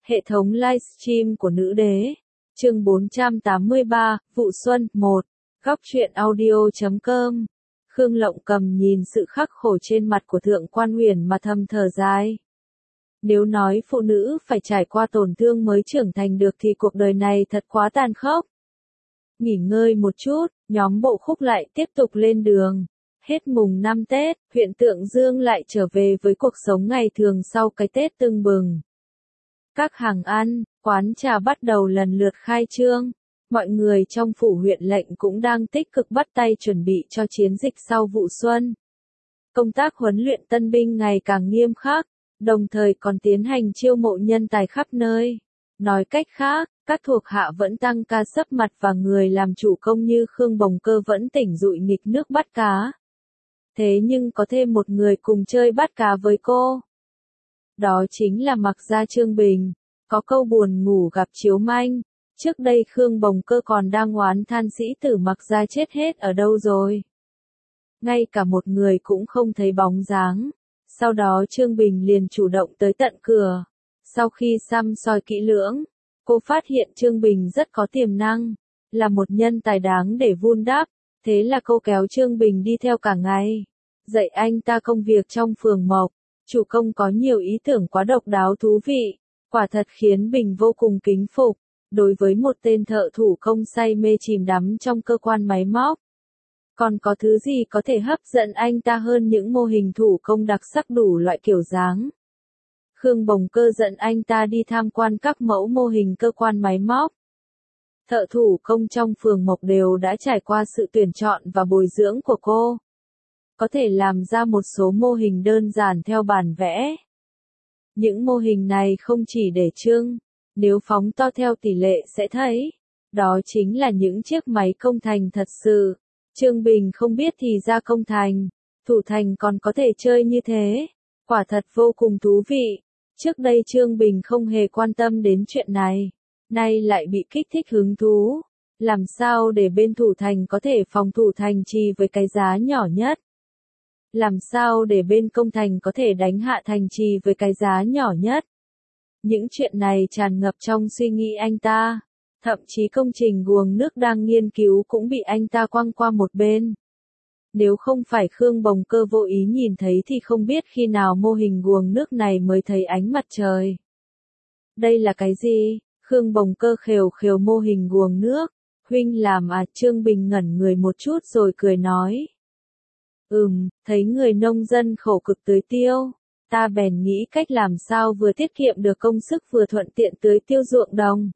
Hệ thống livestream của nữ đế. Chương 483, Vụ Xuân 1. Góc truyện audio.com. Khương Lộng Cầm nhìn sự khắc khổ trên mặt của Thượng Quan Huyền mà thầm thở dài. Nếu nói phụ nữ phải trải qua tổn thương mới trưởng thành được thì cuộc đời này thật quá tàn khốc. Nghỉ ngơi một chút, nhóm Bộ Khúc lại tiếp tục lên đường. Hết mùng 5 Tết, huyện Tượng Dương lại trở về với cuộc sống ngày thường sau cái Tết tưng bừng. Các hàng ăn, quán trà bắt đầu lần lượt khai trương. Mọi người trong phủ huyện lệnh cũng đang tích cực bắt tay chuẩn bị cho chiến dịch sau vụ xuân. Công tác huấn luyện tân binh ngày càng nghiêm khắc, đồng thời còn tiến hành chiêu mộ nhân tài khắp nơi. Nói cách khác, các thuộc hạ vẫn tăng ca sấp mặt và người làm chủ công như Khương Bồng Cơ vẫn tỉnh dụi nghịch nước bắt cá. Thế nhưng có thêm một người cùng chơi bắt cá với cô. Đó chính là Mặc Gia Trương Bình. Có câu buồn ngủ gặp chiếu manh. Trước đây Khương Bồng Cơ còn đang oán than sĩ tử Mặc Gia chết hết ở đâu rồi. Ngay cả một người cũng không thấy bóng dáng. Sau đó Trương Bình liền chủ động tới tận cửa. Sau khi săm soi kỹ lưỡng, cô phát hiện Trương Bình rất có tiềm năng, là một nhân tài đáng để vun đắp. Thế là cô kéo Trương Bình đi theo cả ngày, dạy anh ta công việc trong phường mộc. Chủ công có nhiều ý tưởng quá độc đáo thú vị, quả thật khiến Bình vô cùng kính phục. Đối với một tên thợ thủ công say mê chìm đắm trong cơ quan máy móc, còn có thứ gì có thể hấp dẫn anh ta hơn những mô hình thủ công đặc sắc đủ loại kiểu dáng. Khương Bồng Cơ dẫn anh ta đi tham quan các mẫu mô hình cơ quan máy móc. Thợ thủ công trong phường mộc đều đã trải qua sự tuyển chọn và bồi dưỡng của cô. Có thể làm ra một số mô hình đơn giản theo bản vẽ. Những mô hình này không chỉ để trưng, nếu phóng to theo tỷ lệ sẽ thấy, đó chính là những chiếc máy công thành thật sự. Trương Bình không biết thì ra công thành, thủ thành còn có thể chơi như thế, quả thật vô cùng thú vị. Trước đây Trương Bình không hề quan tâm đến chuyện này, nay lại bị kích thích hứng thú. Làm sao để bên thủ thành có thể phòng thủ thành trì với cái giá nhỏ nhất? Làm sao để bên công thành có thể đánh hạ thành trì với cái giá nhỏ nhất? Những chuyện này tràn ngập trong suy nghĩ anh ta. Thậm chí công trình guồng nước đang nghiên cứu cũng bị anh ta quăng qua một bên. Nếu không phải Khương Bồng Cơ vô ý nhìn thấy thì không biết khi nào mô hình guồng nước này mới thấy ánh mặt trời. Đây là cái gì? Khương Bồng Cơ khều khều mô hình guồng nước. Huynh làm à? Trương Bình ngẩn người một chút rồi cười nói. Thấy người nông dân khổ cực tưới tiêu, ta bèn nghĩ cách làm sao vừa tiết kiệm được công sức vừa thuận tiện tưới tiêu ruộng đồng.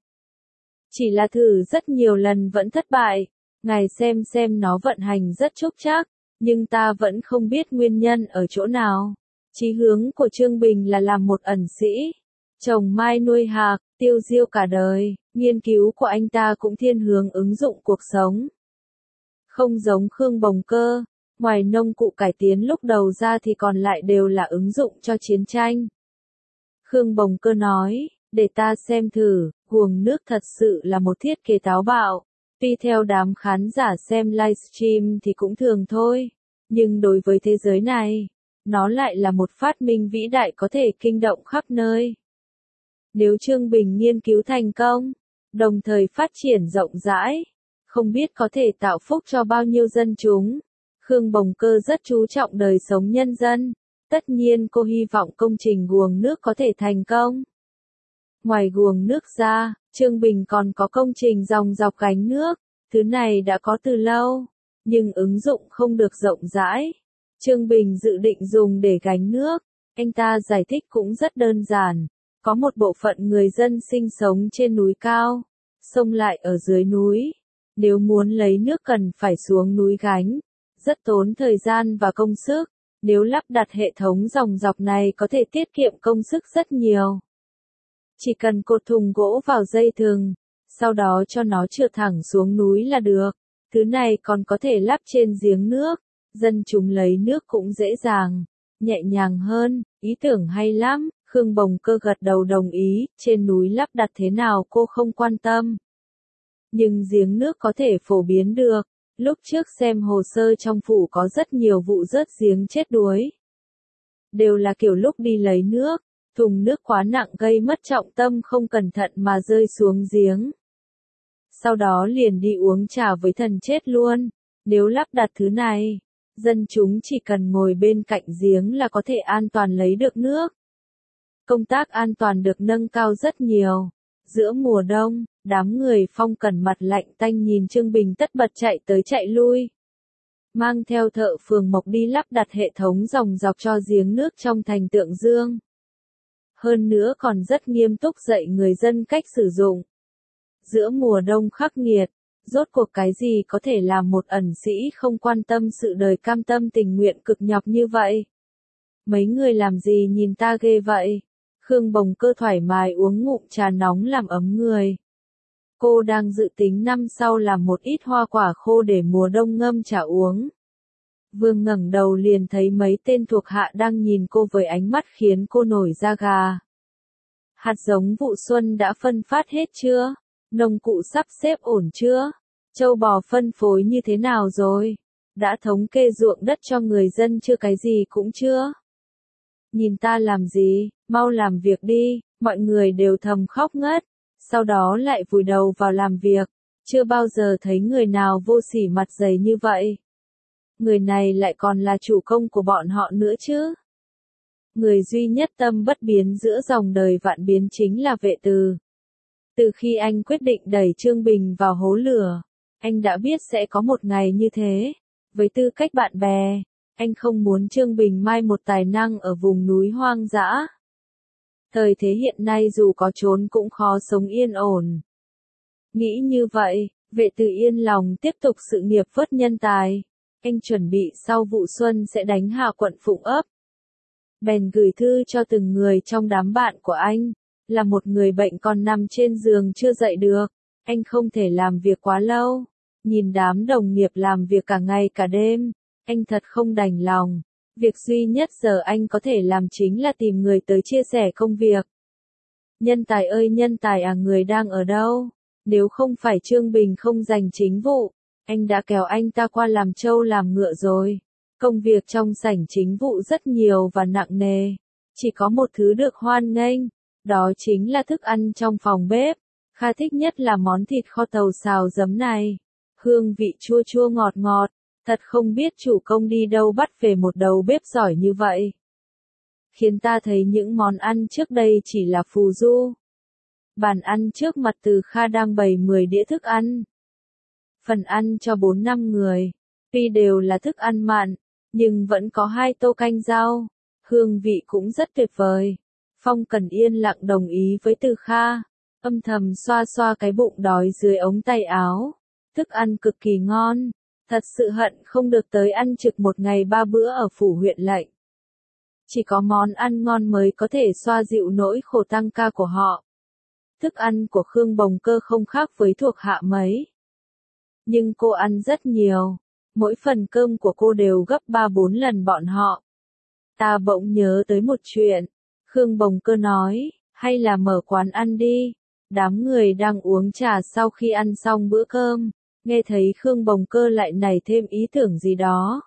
Chỉ là thử rất nhiều lần vẫn thất bại, ngài xem nó vận hành rất trúc trác, nhưng ta vẫn không biết nguyên nhân ở chỗ nào. Chí hướng của Trương Bình là làm một ẩn sĩ, trồng mai nuôi hạc, tiêu diêu cả đời, nghiên cứu của anh ta cũng thiên hướng ứng dụng cuộc sống. Không giống Khương Bồng Cơ. Ngoài nông cụ cải tiến lúc đầu ra thì còn lại đều là ứng dụng cho chiến tranh. Khương Bồng Cơ nói, để ta xem thử, guồng nước thật sự là một thiết kế táo bạo. Tuy theo đám khán giả xem livestream thì cũng thường thôi, nhưng đối với thế giới này, nó lại là một phát minh vĩ đại có thể kinh động khắp nơi. Nếu Trương Bình nghiên cứu thành công, đồng thời phát triển rộng rãi, không biết có thể tạo phúc cho bao nhiêu dân chúng. Khương Bồng Cơ rất chú trọng đời sống nhân dân, tất nhiên cô hy vọng công trình guồng nước có thể thành công. Ngoài guồng nước ra, Trương Bình còn có công trình dòng dọc gánh nước, thứ này đã có từ lâu, nhưng ứng dụng không được rộng rãi. Trương Bình dự định dùng để gánh nước, anh ta giải thích cũng rất đơn giản, có một bộ phận người dân sinh sống trên núi cao, sông lại ở dưới núi, nếu muốn lấy nước cần phải xuống núi gánh. Rất tốn thời gian và công sức, nếu lắp đặt hệ thống dòng dọc này có thể tiết kiệm công sức rất nhiều. Chỉ cần cột thùng gỗ vào dây thừng, sau đó cho nó trượt thẳng xuống núi là được. Thứ này còn có thể lắp trên giếng nước, dân chúng lấy nước cũng dễ dàng, nhẹ nhàng hơn, ý tưởng hay lắm. Khương Bồng Cơ gật đầu đồng ý, trên núi lắp đặt thế nào cô không quan tâm. Nhưng giếng nước có thể phổ biến được. Lúc trước xem hồ sơ trong phủ có rất nhiều vụ rớt giếng chết đuối. Đều là kiểu lúc đi lấy nước, thùng nước quá nặng gây mất trọng tâm không cẩn thận mà rơi xuống giếng. Sau đó liền đi uống trà với thần chết luôn. Nếu lắp đặt thứ này, dân chúng chỉ cần ngồi bên cạnh giếng là có thể an toàn lấy được nước. Công tác an toàn được nâng cao rất nhiều. Giữa mùa đông, đám người Phong Cẩn mặt lạnh tanh nhìn Trương Bình tất bật chạy tới chạy lui. Mang theo thợ phường mộc đi lắp đặt hệ thống dòng dọc cho giếng nước trong thành Tượng Dương. Hơn nữa còn rất nghiêm túc dạy người dân cách sử dụng. Giữa mùa đông khắc nghiệt, rốt cuộc cái gì có thể làm một ẩn sĩ không quan tâm sự đời cam tâm tình nguyện cực nhọc như vậy? Mấy người làm gì nhìn ta ghê vậy? Khương Bồng Cơ thoải mái uống ngụm trà nóng làm ấm người. Cô đang dự tính năm sau làm một ít hoa quả khô để mùa đông ngâm trà uống. Vương ngẩng đầu liền thấy mấy tên thuộc hạ đang nhìn cô với ánh mắt khiến cô nổi da gà. Hạt giống vụ xuân đã phân phát hết chưa? Nông cụ sắp xếp ổn chưa? Trâu bò phân phối như thế nào rồi? Đã thống kê ruộng đất cho người dân chưa, cái gì cũng chưa? Nhìn ta làm gì, mau làm việc đi, mọi người đều thầm khóc ngất, sau đó lại vùi đầu vào làm việc, chưa bao giờ thấy người nào vô sỉ mặt dày như vậy. Người này lại còn là chủ công của bọn họ nữa chứ. Người duy nhất tâm bất biến giữa dòng đời vạn biến chính là Vệ Từ. Từ khi anh quyết định đẩy Trương Bình vào hố lửa, anh đã biết sẽ có một ngày như thế. Với tư cách bạn bè, anh không muốn Trương Bình mai một tài năng ở vùng núi hoang dã. Thời thế hiện nay dù có trốn cũng khó sống yên ổn. Nghĩ như vậy, Vệ Từ yên lòng tiếp tục sự nghiệp vớt nhân tài. Anh chuẩn bị sau vụ xuân sẽ đánh hạ quận Phụng Ấp. Bèn gửi thư cho từng người trong đám bạn của anh. Là một người bệnh còn nằm trên giường chưa dậy được, anh không thể làm việc quá lâu. Nhìn đám đồng nghiệp làm việc cả ngày cả đêm, anh thật không đành lòng. Việc duy nhất giờ anh có thể làm chính là tìm người tới chia sẻ công việc. Nhân tài ơi nhân tài à, người đang ở đâu? Nếu không phải Trương Bình không giành chính vụ, anh đã kéo anh ta qua làm trâu làm ngựa rồi. Công việc trong sảnh chính vụ rất nhiều và nặng nề. Chỉ có một thứ được hoan nghênh, đó chính là thức ăn trong phòng bếp. Kha thích nhất là món thịt kho tàu xào giấm này. Hương vị chua chua ngọt ngọt, thật không biết chủ công đi đâu bắt về một đầu bếp giỏi như vậy. Khiến ta thấy những món ăn trước đây chỉ là phù du. Bàn ăn trước mặt Từ Kha đang bày 10 đĩa thức ăn. Phần ăn cho 4-5 người, tuy đều là thức ăn mặn, nhưng vẫn có 2 tô canh rau, hương vị cũng rất tuyệt vời. Phong Cẩn yên lặng đồng ý với Từ Kha, âm thầm xoa xoa cái bụng đói dưới ống tay áo. Thức ăn cực kỳ ngon, thật sự hận không được tới ăn trực một ngày 3 bữa ở phủ huyện lệnh. Chỉ có món ăn ngon mới có thể xoa dịu nỗi khổ tăng ca của họ. Thức ăn của Khương Bồng Cơ không khác với thuộc hạ mấy. Nhưng cô ăn rất nhiều, mỗi phần cơm của cô đều gấp 3-4 lần bọn họ. Ta bỗng nhớ tới một chuyện, Khương Bồng Cơ nói, hay là mở quán ăn đi. Đám người đang uống trà sau khi ăn xong bữa cơm, nghe thấy Khương Bồng Cơ lại nảy thêm ý tưởng gì đó.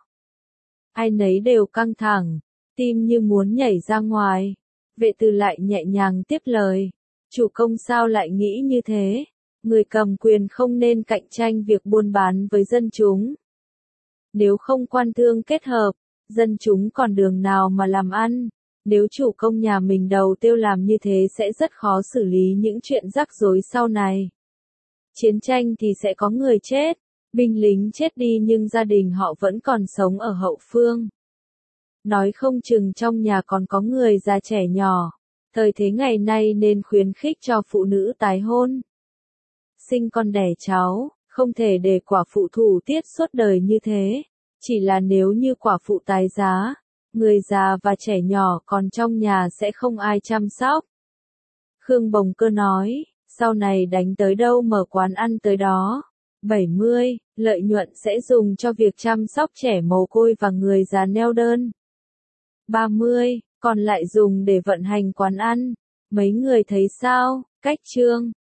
Ai nấy đều căng thẳng, tim như muốn nhảy ra ngoài. Vệ Từ lại nhẹ nhàng tiếp lời, chủ công sao lại nghĩ như thế? Người cầm quyền không nên cạnh tranh việc buôn bán với dân chúng. Nếu không quan thương kết hợp, dân chúng còn đường nào mà làm ăn? Nếu chủ công nhà mình đầu tiêu làm như thế sẽ rất khó xử lý những chuyện rắc rối sau này. Chiến tranh thì sẽ có người chết, binh lính chết đi nhưng gia đình họ vẫn còn sống ở hậu phương. Nói không chừng trong nhà còn có người già trẻ nhỏ. Thời thế ngày nay nên khuyến khích cho phụ nữ tái hôn. Sinh con đẻ cháu, không thể để quả phụ thủ tiết suốt đời như thế. Chỉ là nếu như quả phụ tái giá, người già và trẻ nhỏ còn trong nhà sẽ không ai chăm sóc. Khương Bồng Cơ nói, sau này đánh tới đâu mở quán ăn tới đó. 70, lợi nhuận sẽ dùng cho việc chăm sóc trẻ mồ côi và người già neo đơn. 30, còn lại dùng để vận hành quán ăn. Mấy người thấy sao? Cách Trương